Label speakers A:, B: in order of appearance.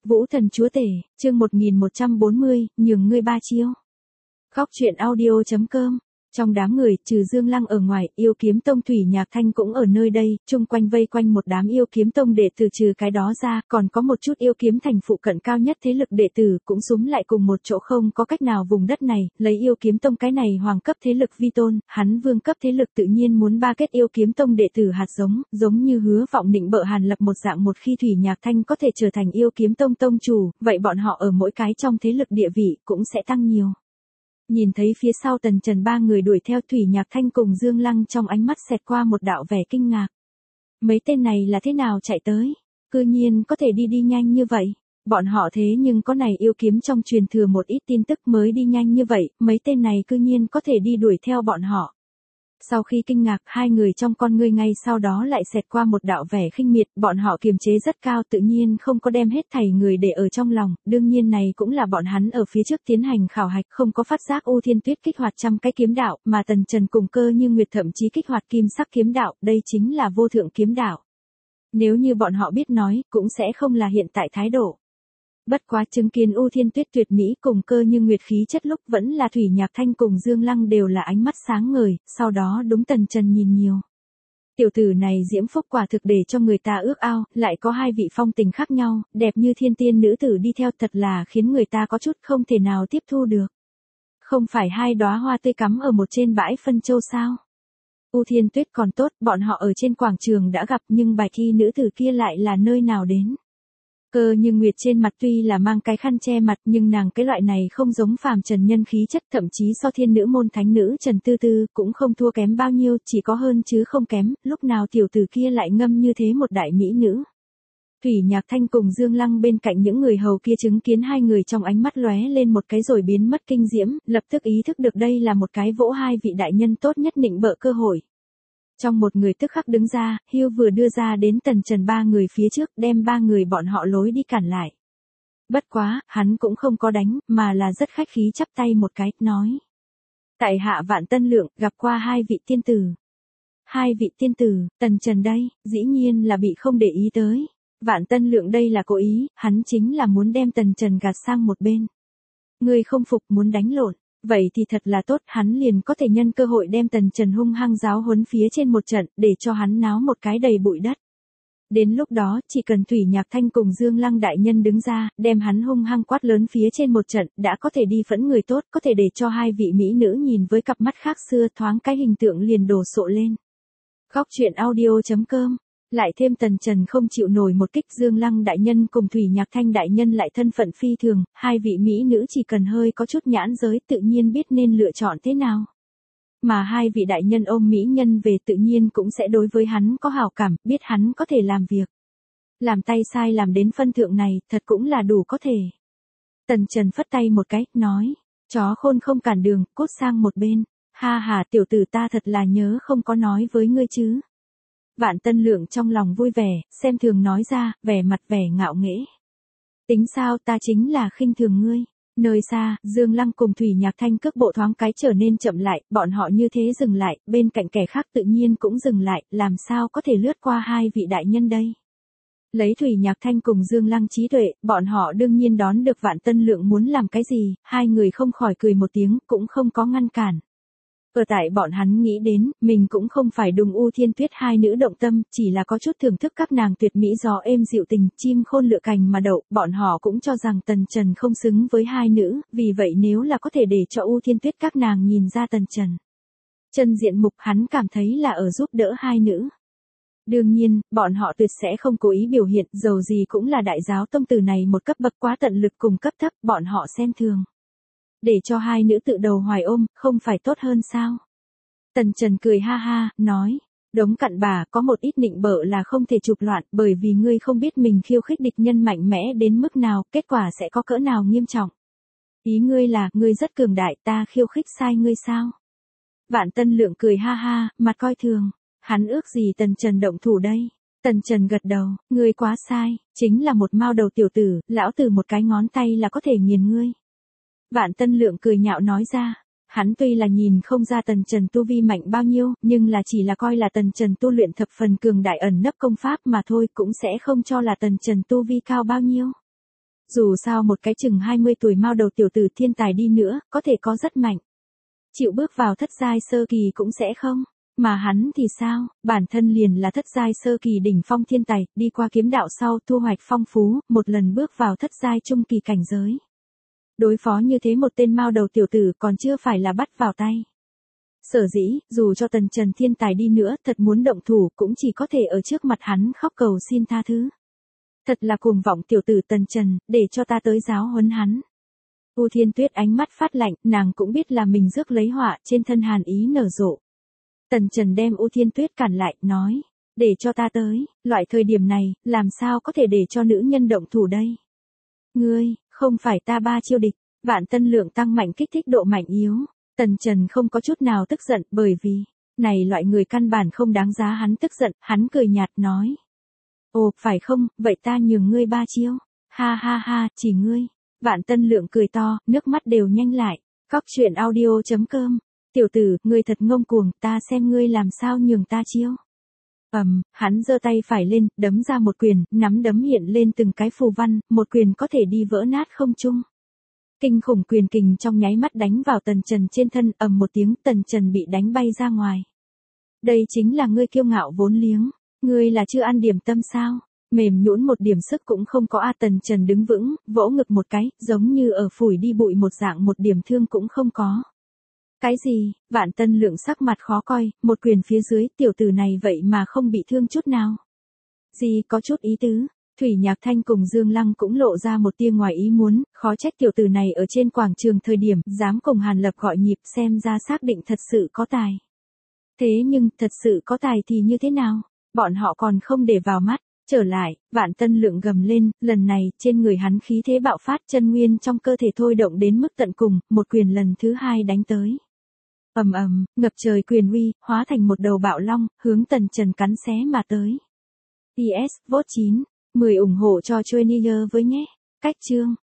A: Vũ Thần Chúa Tể, chương 1140, nhường ngươi 3 chiêu. Góc truyện audio.com. Trong đám người, trừ Dương Lăng ở ngoài, Yêu Kiếm Tông Thủy Nhạc Thanh cũng ở nơi đây, chung quanh vây quanh một đám Yêu Kiếm Tông đệ tử, trừ cái đó ra, còn có một chút Yêu Kiếm Thành phụ cận cao nhất thế lực đệ tử cũng xúm lại cùng một chỗ, không có cách nào vùng đất này, lấy Yêu Kiếm Tông cái này hoàng cấp thế lực vi tôn, hắn vương cấp thế lực tự nhiên muốn ba kết Yêu Kiếm Tông đệ tử hạt giống như Hứa Vọng Định bợ Hàn Lập một dạng, một khi Thủy Nhạc Thanh có thể trở thành Yêu Kiếm Tông tông chủ, vậy bọn họ ở mỗi cái trong thế lực địa vị cũng sẽ tăng nhiều. Nhìn thấy phía sau Tần Trần ba người đuổi theo, Thủy Nhạc Thanh cùng Dương Lăng trong ánh mắt xẹt qua một đạo vẻ kinh ngạc. Mấy tên này là thế nào chạy tới? Cư nhiên có thể đi nhanh như vậy. Bọn họ thế nhưng có này Yêu Kiếm trong truyền thừa một ít tin tức mới đi nhanh như vậy, mấy tên này cư nhiên có thể đi đuổi theo bọn họ. Sau khi kinh ngạc, hai người trong con ngươi ngay sau đó lại xẹt qua một đạo vẻ khinh miệt, bọn họ kiềm chế rất cao, tự nhiên không có đem hết thảy người để ở trong lòng, đương nhiên này cũng là bọn hắn ở phía trước tiến hành khảo hạch, không có phát giác U Thiên Tuyết kích hoạt trăm cái kiếm đạo, mà Tần Trần cùng Cơ Như Nguyệt thậm chí kích hoạt kim sắc kiếm đạo, đây chính là vô thượng kiếm đạo. Nếu như bọn họ biết nói, cũng sẽ không là hiện tại thái độ. Bất quá chứng kiến U Thiên Tuyết tuyệt mỹ cùng Cơ Như Nguyệt khí chất lúc, vẫn là Thủy Nhạc Thanh cùng Dương Lăng đều là ánh mắt sáng ngời, sau đó đúng Tần Trần nhìn nhiều. Tiểu tử này diễm phúc quả thực để cho người ta ước ao, lại có hai vị phong tình khác nhau, đẹp như thiên tiên nữ tử đi theo, thật là khiến người ta có chút không thể nào tiếp thu được. Không phải hai đóa hoa tươi cắm ở một trên bãi phân châu sao? U Thiên Tuyết còn tốt, bọn họ ở trên quảng trường đã gặp, nhưng bài thi nữ tử kia lại là nơi nào đến? Cơ Như Nguyệt trên mặt tuy là mang cái khăn che mặt, nhưng nàng cái loại này không giống phàm trần nhân khí chất, thậm chí so thiên nữ môn thánh nữ Trần Tư Tư cũng không thua kém bao nhiêu, chỉ có hơn chứ không kém, lúc nào tiểu tử kia lại ngâm như thế một đại mỹ nữ. Thủy Nhạc Thanh cùng Dương Lăng bên cạnh những người hầu kia chứng kiến hai người trong ánh mắt lóe lên một cái rồi biến mất kinh diễm, lập tức ý thức được đây là một cái vỗ hai vị đại nhân tốt nhất nịnh bợ cơ hội. Trong một người tức khắc đứng ra, hưu vừa đưa ra đến Tần Trần ba người phía trước, đem ba người bọn họ lối đi cản lại. Bất quá, hắn cũng không có đánh, mà là rất khách khí chắp tay một cái, nói. Tại hạ Vạn Tân Lượng, gặp qua hai vị tiên tử. Hai vị tiên tử, Tần Trần đây, dĩ nhiên là bị không để ý tới. Vạn Tân Lượng đây là cố ý, hắn chính là muốn đem Tần Trần gạt sang một bên. Người không phục muốn đánh lộn. Vậy thì thật là tốt, hắn liền có thể nhân cơ hội đem Tần Trần hung hăng giáo huấn phía trên một trận, để cho hắn náo một cái đầy bụi đất. Đến lúc đó, chỉ cần Thủy Nhạc Thanh cùng Dương Lăng đại nhân đứng ra, đem hắn hung hăng quát lớn phía trên một trận, đã có thể đi phẫn người tốt, có thể để cho hai vị mỹ nữ nhìn với cặp mắt khác xưa, thoáng cái hình tượng liền đổ sộ lên. Góc truyện audio.com. Lại thêm Tần Trần không chịu nổi một kích, Dương Lăng đại nhân cùng Thủy Nhạc Thanh đại nhân lại thân phận phi thường, hai vị mỹ nữ chỉ cần hơi có chút nhãn giới tự nhiên biết nên lựa chọn thế nào. Mà hai vị đại nhân ôm mỹ nhân về tự nhiên cũng sẽ đối với hắn có hảo cảm, biết hắn có thể làm việc. Làm tay sai làm đến phân thượng này, thật cũng là đủ có thể. Tần Trần phất tay một cái, nói, chó khôn không cản đường, cút sang một bên. Ha ha, tiểu tử ta thật là nhớ không có nói với ngươi chứ. Vạn Tân Lượng trong lòng vui vẻ, xem thường nói ra, vẻ mặt vẻ ngạo nghễ. Tính sao, ta chính là khinh thường ngươi. Nơi xa, Dương Lăng cùng Thủy Nhạc Thanh cước bộ thoáng cái trở nên chậm lại, bọn họ như thế dừng lại, bên cạnh kẻ khác tự nhiên cũng dừng lại, làm sao có thể lướt qua hai vị đại nhân đây. Lấy Thủy Nhạc Thanh cùng Dương Lăng trí tuệ, bọn họ đương nhiên đón được Vạn Tân Lượng muốn làm cái gì, hai người không khỏi cười một tiếng, cũng không có ngăn cản. Ở tại bọn hắn nghĩ đến, mình cũng không phải đùng U Thiên Tuyết hai nữ động tâm, chỉ là có chút thưởng thức các nàng tuyệt mỹ gió êm dịu tình, chim khôn lựa cành mà đậu, bọn họ cũng cho rằng Tần Trần không xứng với hai nữ, vì vậy nếu là có thể để cho U Thiên Tuyết các nàng nhìn ra Tần Trần chân diện mục, hắn cảm thấy là ở giúp đỡ hai nữ. Đương nhiên, bọn họ tuyệt sẽ không cố ý biểu hiện, dầu gì cũng là đại giáo tông tử này một cấp bậc quá tận lực cùng cấp thấp, bọn họ xem thường. Để cho hai nữ tự đầu hoài ôm, không phải tốt hơn sao? Tần Trần cười ha ha, nói, đống cặn bà có một ít nịnh bợ là không thể chụp loạn, bởi vì ngươi không biết mình khiêu khích địch nhân mạnh mẽ đến mức nào, kết quả sẽ có cỡ nào nghiêm trọng. Ý ngươi là, ngươi rất cường đại, ta khiêu khích sai ngươi sao? Vạn Tân Lượng cười ha ha, mặt coi thường, hắn ước gì Tần Trần động thủ đây? Tần Trần gật đầu, ngươi quá sai, chính là một mao đầu tiểu tử, lão tử một cái ngón tay là có thể nghiền ngươi. Vạn Tân Lượng cười nhạo nói ra, hắn tuy là nhìn không ra Tần Trần tu vi mạnh bao nhiêu, nhưng là chỉ là coi là Tần Trần tu luyện thập phần cường đại ẩn nấp công pháp mà thôi, cũng sẽ không cho là Tần Trần tu vi cao bao nhiêu. Dù sao một cái chừng 20 tuổi mao đầu tiểu tử thiên tài đi nữa, có thể có rất mạnh. Chịu bước vào thất giai sơ kỳ cũng sẽ không. Mà hắn thì sao, bản thân liền là thất giai sơ kỳ đỉnh phong thiên tài, đi qua kiếm đạo sau thu hoạch phong phú, một lần bước vào thất giai trung kỳ cảnh giới. Đối phó như thế một tên mao đầu tiểu tử còn chưa phải là bắt vào tay. Sở dĩ, dù cho Tần Trần thiên tài đi nữa, thật muốn động thủ cũng chỉ có thể ở trước mặt hắn khóc cầu xin tha thứ. Thật là cuồng vọng tiểu tử Tần Trần, để cho ta tới giáo huấn hắn. U Thiên Tuyết ánh mắt phát lạnh, nàng cũng biết là mình rước lấy họa, trên thân hàn ý nở rộ. Tần Trần đem U Thiên Tuyết cản lại, nói, để cho ta tới, loại thời điểm này, làm sao có thể để cho nữ nhân động thủ đây? Ngươi, không phải ta ba chiêu địch, Vạn Tân Lượng tăng mạnh kích thích độ mạnh yếu. Tần Trần không có chút nào tức giận, bởi vì, này loại người căn bản không đáng giá hắn tức giận, hắn cười nhạt nói. Ồ, phải không, vậy ta nhường ngươi ba chiêu. Ha ha ha, chỉ ngươi. Vạn Tân Lượng cười to, nước mắt đều nhanh lại. Cóc truyện audio.com. Tiểu tử, ngươi thật ngông cuồng, ta xem ngươi làm sao nhường ta chiêu. Hắn giơ tay phải lên, đấm ra một quyền, nắm đấm hiện lên từng cái phù văn, một quyền có thể đi vỡ nát không trung. Kinh khủng quyền kình trong nháy mắt đánh vào Tần Trần trên thân, một tiếng, Tần Trần bị đánh bay ra ngoài. Đây chính là ngươi kiêu ngạo vốn liếng, ngươi là chưa ăn điểm tâm sao? Mềm nhũn một điểm sức cũng không có. Tần Trần đứng vững, vỗ ngực một cái, giống như ở phủi đi bụi một dạng, một điểm thương cũng không có. Cái gì? Vạn Tân Lượng sắc mặt khó coi, một quyền phía dưới, tiểu tử này vậy mà không bị thương chút nào. Gì có chút ý tứ? Thủy Nhạc Thanh cùng Dương Lăng cũng lộ ra một tia ngoài ý muốn, khó trách tiểu tử này ở trên quảng trường thời điểm, dám cùng Hàn Lập gọi nhịp, xem ra xác định thật sự có tài. Thế nhưng, thật sự có tài thì như thế nào? Bọn họ còn không để vào mắt. Trở lại, Vạn Tân Lượng gầm lên, lần này, trên người hắn khí thế bạo phát, chân nguyên trong cơ thể thôi động đến mức tận cùng, một quyền lần thứ hai đánh tới. Ngập trời quyền uy, hóa thành một đầu bạo long, hướng Tần Trần cắn xé mà tới. PS, vote 9, 10 ủng hộ cho Trainier với nhé. Cách chương.